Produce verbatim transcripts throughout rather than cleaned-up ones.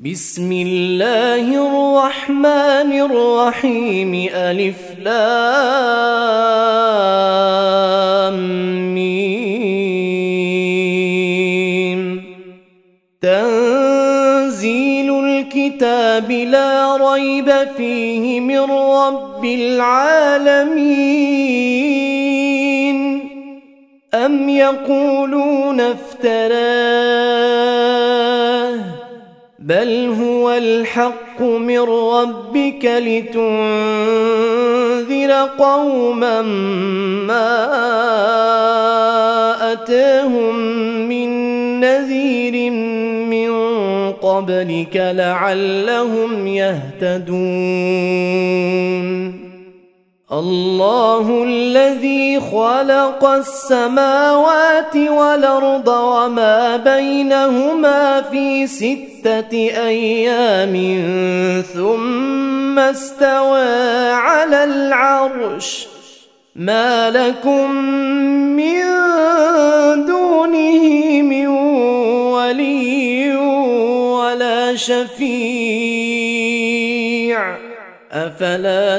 بسم الله الرحمن الرحيم. ألف لام ميم. تنزيل الكتاب لا ريب فيه من رب العالمين. أم يقولون افتراه بل هو الحق من ربك لتنذر قوما ما أتاهم من نذير من قبلك لعلهم يهتدون. الله الذي خلق السماوات والأرض وما بينهما في ستة أيام ثم استوى على العرش. ما لكم من دونه من ولي ولا شفيع أفلا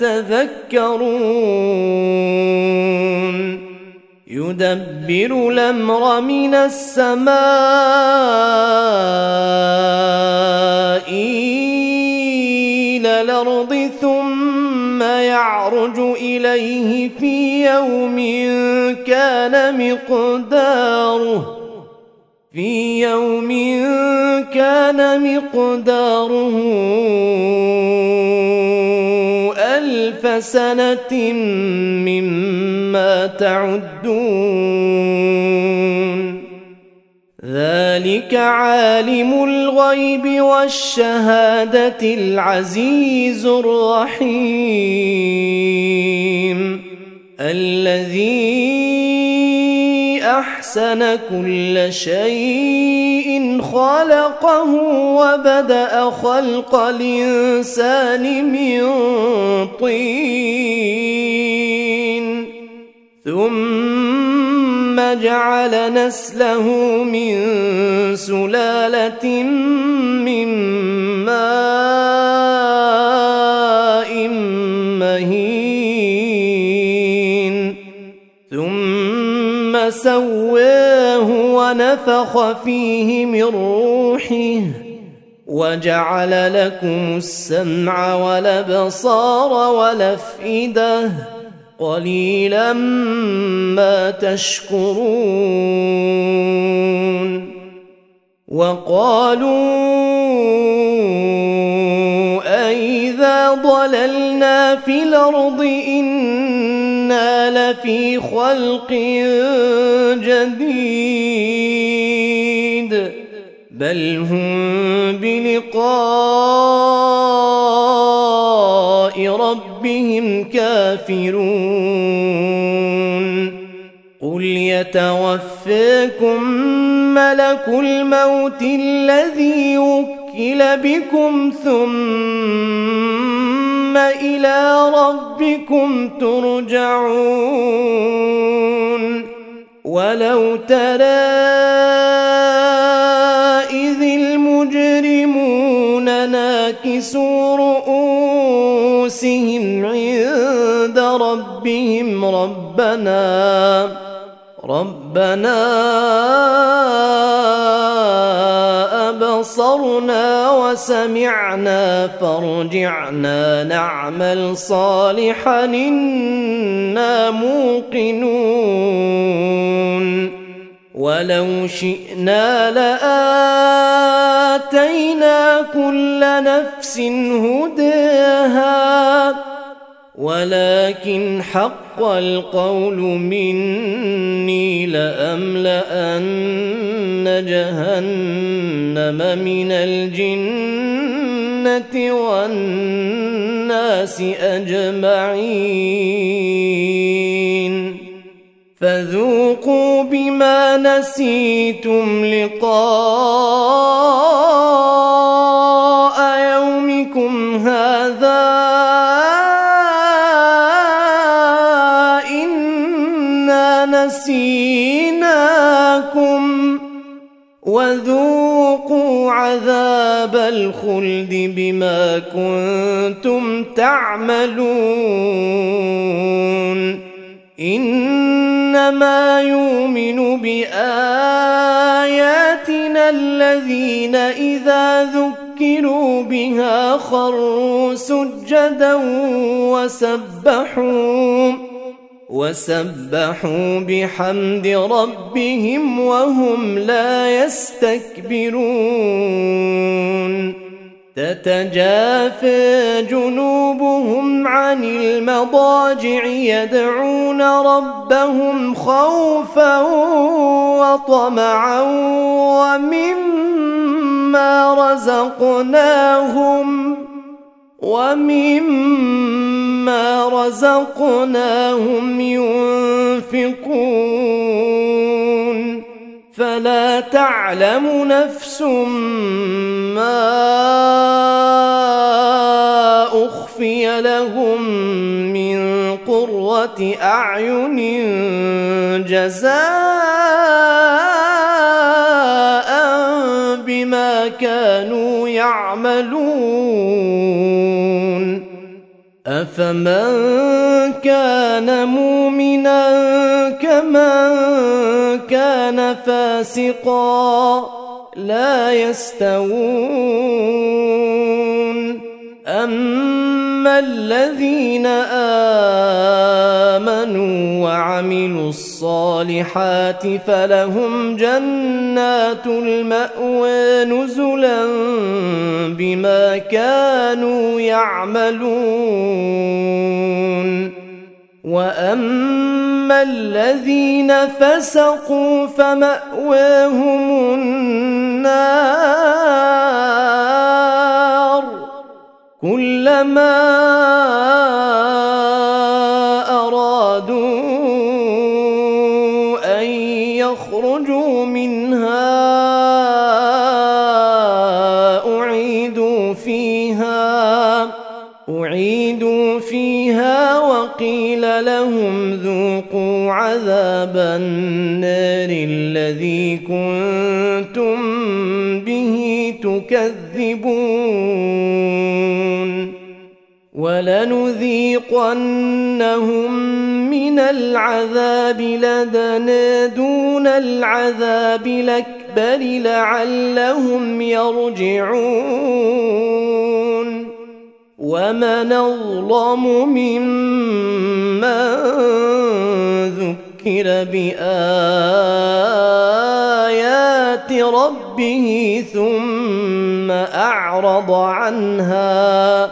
تتذكرون. يدبر الأمر من السماء إلى الأرض ثم يعرج إليه في يوم كان مقداره في يوم كان مقداره ألف سنة مما تعدون. ذلك عالم الغيب والشهادة العزيز الرحيم. الذي أحسن كل شيء خلقه وبدأ خلق الإنسان من طين ثم جعل نسله من سلالة من ماء مهين ثم سواه ونفخ فيه من روحه وجعل لكم السمع والأبصار والأفئدة قليلا ما تشكرون. وقالوا أئذا ضللنا في الأرض إنا لفي خلق جديد بل هم بلقاء ربهم كافرون. قل يتوفاكم ملك الموت الذي وكل بكم ثم إلى ربكم ترجعون. ولو ترى إذ المجرمون ناكسوا رؤوسهم عند ربهم ربنا ربنا أبصرنا وسمعنا فارجعنا نعمل صالحا إنا موقنون. ولو شئنا لآتينا كل نفس هداها ولكن حق القول مني لأملأن جهنم من الجنة والناس أجمعين. فذوقوا بما نسيتم لقاء يومكم هذا إنا نسيناكم وذوقوا عذاب الخلد بما كنتم تعملون إنما يؤمن بآياتنا الذين إذا ذكروا بها خروا سجدا وسبحوا وسبحوا بحمد ربهم وهم لا يستكبرون تتجافى جنوبهم عن المضاجع يدعون ربهم خوفا وطمعا ومما رزقناهم ومما رزقناهم ينفقون فلا تعلم نفس ما أخفي لهم من قرة أعين جزاء بما كانوا يعملون أفمن كان مؤمنا كمن كان فاسقا لا يستوون أما الذين آمنوا وعملوا الصالحات فلهم جنات المأوى نزلا بما كانوا يعملون وأما الذين فسقوا فمأواهم النار كلما أرادوا أن يخرجوا منها أعيدوا فيها أعيدوا فيها وقيل لهم ذوقوا عذاب النار الذي كنتم به تكذبون ولنذيقنهم من العذاب لدنا دون العذاب الأكبر لعلهم يرجعون ومن أظلم ممن ذكر بآيات ربه ثم أعرض عنها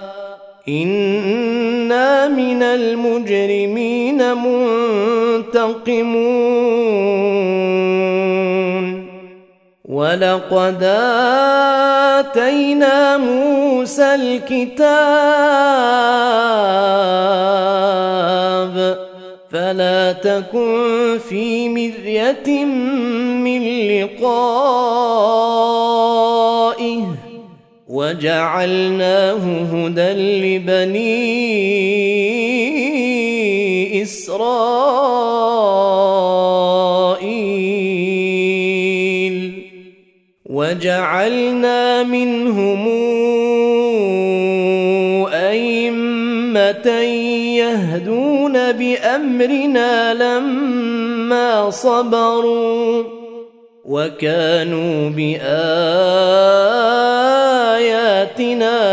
إنا من المجرمين منتقمون ولقد آتينا موسى الكتاب فلا تكن في مرية من لقائه وجعلناه هدى لبني إسرائيل وجعلنا منهم أئمة يهدون بأمرنا لما صبروا وكانوا بآياتنا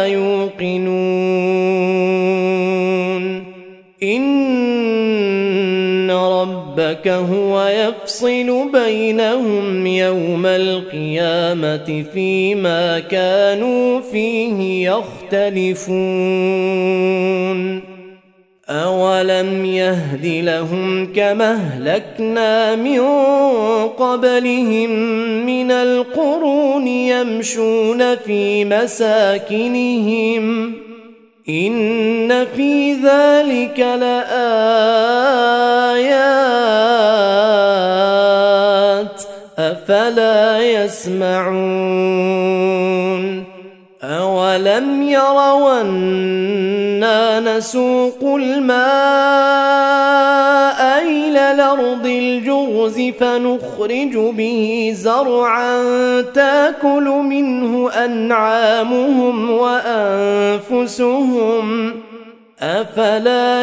يوقنون إن ربك هو يفصل بينهم يوم القيامة فيما كانوا فيه يختلفون أولم يهد لهم كما أهلكنا من قبلهم من القرون يمشون في مساكنهم إن في ذلك لآيات أفلا يسمعون أولم يروا أنا نسوق الماء إلى الأرض الجرز فنخرج به زرعا تأكل منه أنعامهم وأنفسهم أفلا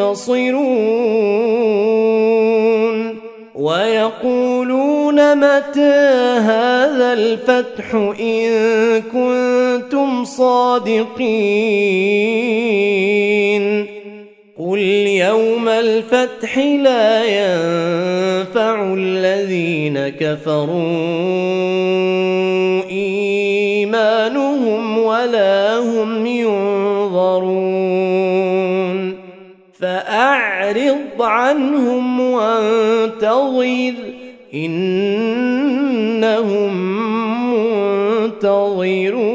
يبصرون ويقولون متى هذا الفتح إن كنتم صادقين قل يوم الفتح لا ينفع الذين كفروا إيمانهم ولا هم ينظرون فأعرض عنهم وانتظر إنهم منتظرون.